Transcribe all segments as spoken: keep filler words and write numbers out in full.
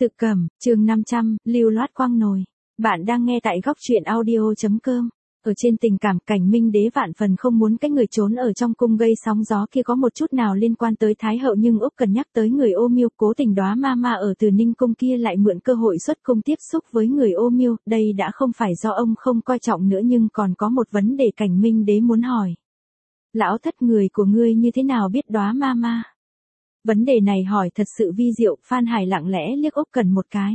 Tự Cẩm, chương năm trăm, lưu loát quang nồi. Bạn đang nghe tại góc truyện audio.com. Ở trên tình cảm, Cảnh Minh Đế vạn phần không muốn cái người trốn ở trong cung gây sóng gió kia có một chút nào liên quan tới Thái hậu, nhưng Úc cần nhắc tới người ô miêu, cố tình Đóa ma ma ở Từ Ninh cung kia lại mượn cơ hội xuất cung tiếp xúc với người ô miêu, đây đã không phải do ông không coi trọng nữa, nhưng còn có một vấn đề Cảnh Minh Đế muốn hỏi. Lão thất, người của ngươi như thế nào biết Đóa ma ma? Vấn đề này hỏi thật sự vi diệu, Phan Hải lặng lẽ liếc Úc Cần một cái.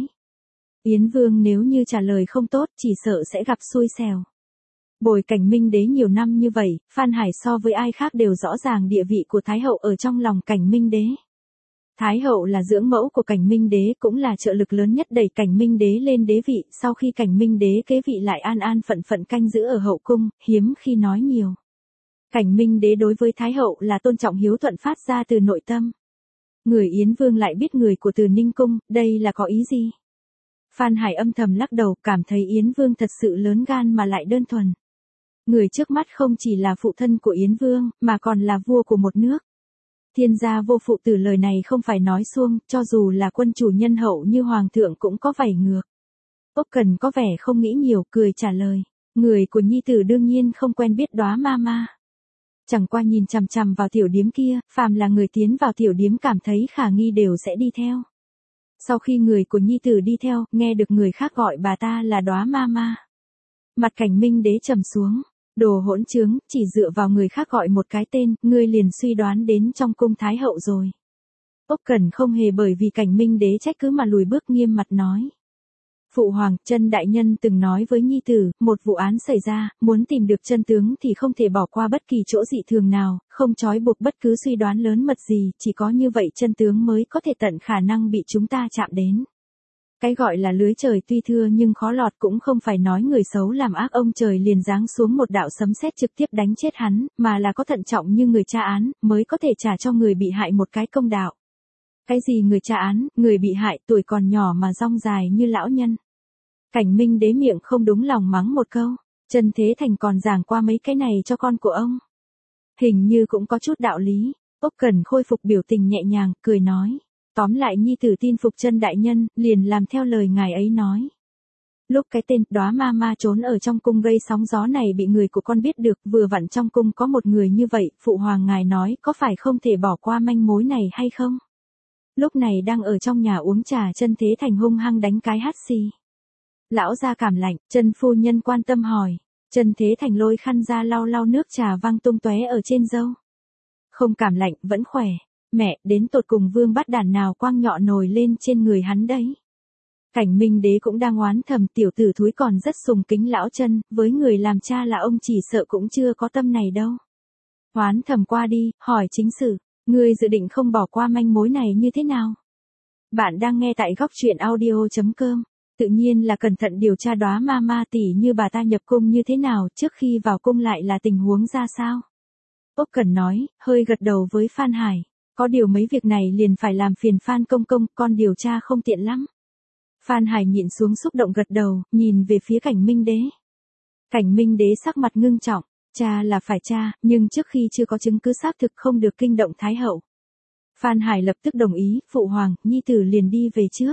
Yến Vương nếu như trả lời không tốt, chỉ sợ sẽ gặp xui xẻo. Bồi Cảnh Minh Đế nhiều năm như vậy, Phan Hải so với ai khác đều rõ ràng địa vị của Thái hậu ở trong lòng Cảnh Minh Đế. Thái hậu là dưỡng mẫu của Cảnh Minh Đế, cũng là trợ lực lớn nhất đẩy Cảnh Minh Đế lên đế vị, sau khi Cảnh Minh Đế kế vị lại an an phận phận canh giữ ở hậu cung, hiếm khi nói nhiều. Cảnh Minh Đế đối với Thái hậu là tôn trọng hiếu thuận phát ra từ nội tâm. Người Yến Vương lại biết người của Từ Ninh cung, đây là có ý gì? Phan Hải âm thầm lắc đầu, cảm thấy Yến Vương thật sự lớn gan mà lại đơn thuần. Người trước mắt không chỉ là phụ thân của Yến Vương, mà còn là vua của một nước. Thiên gia vô phụ tử, lời này không phải nói suông, cho dù là quân chủ nhân hậu như hoàng thượng cũng có vảy ngược. Úc Cần có vẻ không nghĩ nhiều, cười trả lời. Người của nhi tử đương nhiên không quen biết Đóa ma ma. Chẳng qua nhìn chằm chằm vào tiểu điếm kia, phàm là người tiến vào tiểu điếm cảm thấy khả nghi đều sẽ đi theo. Sau khi người của nhi tử đi theo, nghe được người khác gọi bà ta là Đóa ma ma. Mặt Cảnh Minh Đế trầm xuống. Đồ hỗn trướng, chỉ dựa vào người khác gọi một cái tên, ngươi liền suy đoán đến trong cung Thái hậu rồi. Úc Cần không hề bởi vì Cảnh Minh Đế trách cứ mà lùi bước, nghiêm mặt nói. Phụ hoàng, Chân đại nhân từng nói với nhi tử, một vụ án xảy ra, muốn tìm được chân tướng thì không thể bỏ qua bất kỳ chỗ dị thường nào, không trói buộc bất cứ suy đoán lớn mật gì, chỉ có như vậy chân tướng mới có thể tận khả năng bị chúng ta chạm đến. Cái gọi là lưới trời tuy thưa nhưng khó lọt, cũng không phải nói người xấu làm ác ông trời liền giáng xuống một đạo sấm sét trực tiếp đánh chết hắn, mà là có thận trọng như người tra án, mới có thể trả cho người bị hại một cái công đạo. Cái gì người tra án, người bị hại tuổi còn nhỏ mà rong dài như lão nhân. Cảnh Minh Đế miệng không đúng lòng mắng một câu, Chân Thế Thành còn giảng qua mấy cái này cho con của ông. Hình như cũng có chút đạo lý. Úc Cần khôi phục biểu tình nhẹ nhàng, cười nói. Tóm lại nhi tử tin phục Chân đại nhân, liền làm theo lời ngài ấy nói. Lúc cái tên Đóa ma ma trốn ở trong cung gây sóng gió này bị người của con biết được, vừa vặn trong cung có một người như vậy, phụ hoàng ngài nói có phải không thể bỏ qua manh mối này hay không? Lúc này đang ở trong nhà uống trà, Chân Thế Thành hung hăng đánh cái hắt xì. Lão gia cảm lạnh, Chân phu nhân quan tâm hỏi. Chân Thế Thành lôi khăn ra lau lau nước trà văng tung tóe ở trên râu. Không cảm lạnh, vẫn khỏe. Mẹ, đến tột cùng vương bắt đàn nào quang nhọ nồi lên trên người hắn đấy. Cảnh Minh Đế cũng đang oán thầm, tiểu tử thúi còn rất sùng kính lão Chân, với người làm cha là ông chỉ sợ cũng chưa có tâm này đâu. Oán thầm qua đi, hỏi chính sự, ngươi dự định không bỏ qua manh mối này như thế nào? Bạn đang nghe tại góc truyện audio.com. Tự nhiên là cẩn thận điều tra Đóa ma ma tỷ, như bà ta nhập cung như thế nào, trước khi vào cung lại là tình huống ra sao? Úc Cần nói, hơi gật đầu với Phan Hải. Có điều mấy việc này liền phải làm phiền Phan công công, con điều tra không tiện lắm. Phan Hải nhịn xuống xúc động gật đầu, nhìn về phía Cảnh Minh Đế. Cảnh Minh Đế sắc mặt ngưng trọng, cha là phải cha, nhưng trước khi chưa có chứng cứ xác thực không được kinh động Thái hậu. Phan Hải lập tức đồng ý, phụ hoàng, nhi tử liền đi về trước.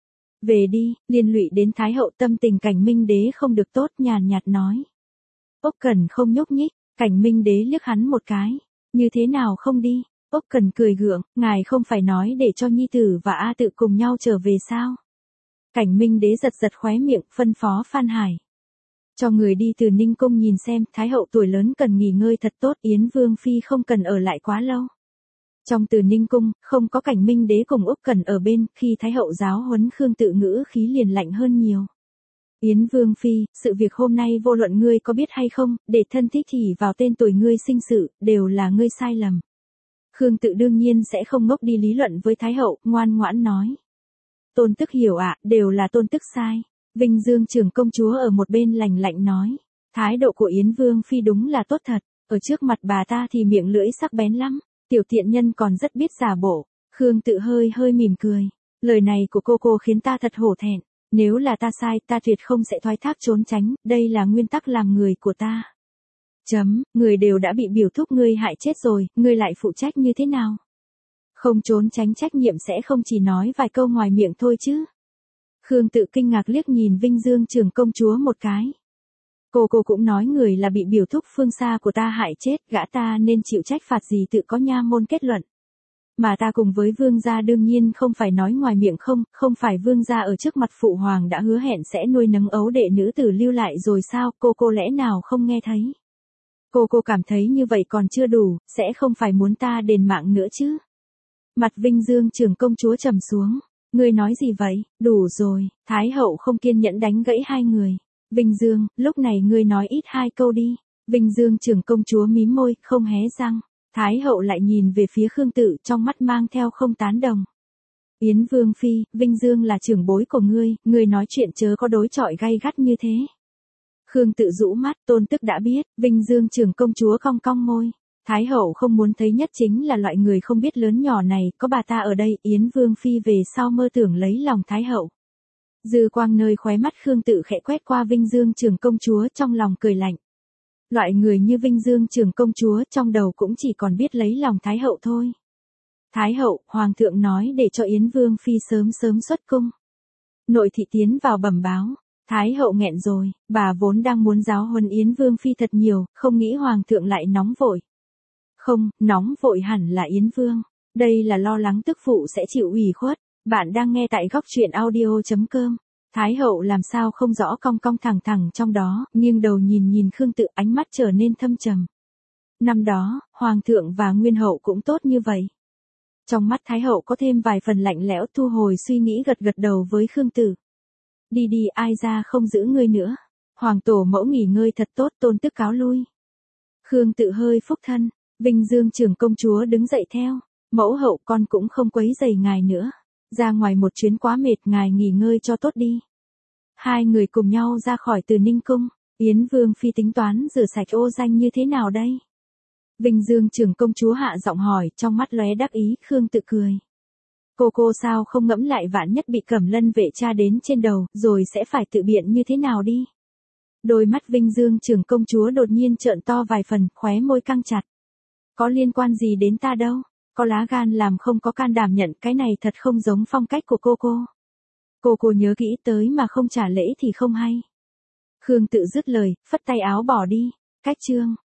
Về đi, liên lụy đến Thái hậu, tâm tình Cảnh Minh Đế không được tốt, nhàn nhạt nói. Úc Cần không nhúc nhích, Cảnh Minh Đế liếc hắn một cái. Như thế nào không đi? Úc Cần cười gượng, ngài không phải nói để cho nhi tử và A Tự cùng nhau trở về sao? Cảnh Minh Đế giật giật khóe miệng, phân phó Phan Hải. Cho người đi Từ Ninh cung nhìn xem, Thái hậu tuổi lớn cần nghỉ ngơi thật tốt, Yến Vương phi không cần ở lại quá lâu. Trong Từ Ninh cung, không có Cảnh Minh Đế cùng Úc Cần ở bên, khi Thái hậu giáo huấn Khương Tự ngữ khí liền lạnh hơn nhiều. Yến Vương phi, sự việc hôm nay vô luận ngươi có biết hay không, để thân thích thì vào tên tuổi ngươi sinh sự, đều là ngươi sai lầm. Khương Tự đương nhiên sẽ không ngốc đi lý luận với Thái hậu, ngoan ngoãn nói. Tôn tức hiểu ạ, à, đều là tôn tức sai. Vinh Dương trưởng công chúa ở một bên lành lạnh nói. Thái độ của Yến Vương phi đúng là tốt thật, ở trước mặt bà ta thì miệng lưỡi sắc bén lắm. Tiểu tiện nhân còn rất biết giả bộ. Khương Tự hơi hơi mỉm cười. Lời này của cô cô khiến ta thật hổ thẹn. Nếu là ta sai, ta tuyệt không sẽ thoái thác trốn tránh, đây là nguyên tắc làm người của ta. Chấm, người đều đã bị biểu thúc ngươi hại chết rồi, ngươi lại phụ trách như thế nào? Không trốn tránh trách nhiệm sẽ không chỉ nói vài câu ngoài miệng thôi chứ. Khương Tự kinh ngạc liếc nhìn Vinh Dương trưởng công chúa một cái. Cô cô cũng nói người là bị biểu thúc phương xa của ta hại chết, gã ta nên chịu trách phạt gì tự có nha môn kết luận. Mà ta cùng với vương gia đương nhiên không phải nói ngoài miệng không, không phải vương gia ở trước mặt phụ hoàng đã hứa hẹn sẽ nuôi nấng ấu đệ nữ tử lưu lại rồi sao, cô cô lẽ nào không nghe thấy. Cô cô cảm thấy như vậy còn chưa đủ, sẽ không phải muốn ta đền mạng nữa chứ. Mặt Vinh Dương trưởng công chúa trầm xuống. Ngươi nói gì vậy, đủ rồi, Thái hậu không kiên nhẫn đánh gãy hai người. Vinh Dương, lúc này ngươi nói ít hai câu đi. Vinh Dương trưởng công chúa mím môi, không hé răng. Thái hậu lại nhìn về phía Khương Tự trong mắt mang theo không tán đồng. Yến Vương Phi, Vinh Dương là trưởng bối của ngươi, ngươi nói chuyện chớ có đối chọi gay gắt như thế. Khương Tự rũ mắt, tôn tức đã biết, Vinh Dương trưởng công chúa cong cong môi. Thái hậu không muốn thấy nhất chính là loại người không biết lớn nhỏ này, có bà ta ở đây, Yến Vương Phi về sau mơ tưởng lấy lòng Thái hậu. Dư quang nơi khóe mắt Khương Tự khẽ quét qua Vinh Dương trưởng công chúa trong lòng cười lạnh. Loại người như Vinh Dương trưởng công chúa trong đầu cũng chỉ còn biết lấy lòng Thái hậu thôi. Thái hậu, Hoàng thượng nói để cho Yến Vương Phi sớm sớm xuất cung. Nội thị tiến vào bẩm báo. Thái hậu nghẹn rồi, bà vốn đang muốn giáo huấn Yến Vương Phi thật nhiều, không nghĩ Hoàng thượng lại nóng vội. Không, nóng vội hẳn là Yến Vương. Đây là lo lắng tức phụ sẽ chịu ủy khuất. Bạn đang nghe tại góc truyện audio chấm com. Thái hậu làm sao không rõ cong cong thẳng thẳng trong đó, nhưng đầu nhìn nhìn Khương Tự ánh mắt trở nên thâm trầm. Năm đó, Hoàng thượng và Nguyên hậu cũng tốt như vậy. Trong mắt Thái hậu có thêm vài phần lạnh lẽo, thu hồi suy nghĩ gật gật đầu với Khương Tự. Đi đi, ai ra không giữ ngươi nữa. Hoàng tổ mẫu nghỉ ngơi thật tốt, tôn tức cáo lui. Khương Tự hơi phúc thân. Vinh Dương trưởng công chúa đứng dậy theo. Mẫu hậu, con cũng không quấy rầy ngài nữa. Ra ngoài một chuyến quá mệt, ngài nghỉ ngơi cho tốt đi. Hai người cùng nhau ra khỏi Từ Ninh cung. Yến Vương Phi tính toán rửa sạch ô danh như thế nào đây? Vinh Dương trưởng công chúa hạ giọng hỏi, trong mắt lóe đắc ý. Khương Tự cười. Cô cô sao không ngẫm lại vạn nhất bị Cẩm Lân vệ tra đến trên đầu, rồi sẽ phải tự biện như thế nào đi? Đôi mắt Vinh Dương trưởng công chúa đột nhiên trợn to vài phần, khóe môi căng chặt. Có liên quan gì đến ta đâu? Có lá gan làm không có can đảm nhận, cái này thật không giống phong cách của cô cô. Cô cô nhớ kỹ tới mà không trả lễ thì không hay. Khương Tự dứt lời, phất tay áo bỏ đi. Cách chương.